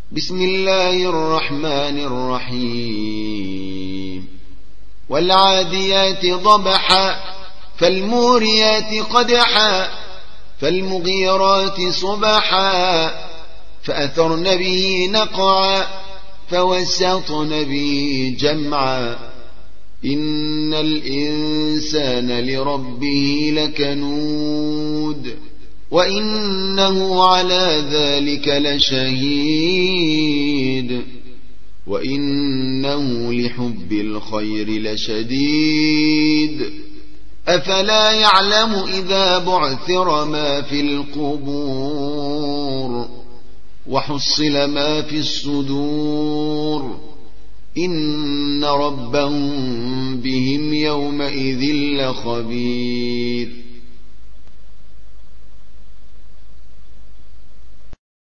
بسم الله الرحمن الرحيم والعاديات ضبحا فالموريات قدحا فالمغيرات صبحا فأثرن به نقعا فوسطن به جمعا إن الإنسان لربه لكنود وإنه على ذلك لشهيد وإنه لحب الخير لشديد أفلا يعلم إذا بعثر ما في القبور وحصل ما في الصدور إن ربهم بهم يومئذ لخبير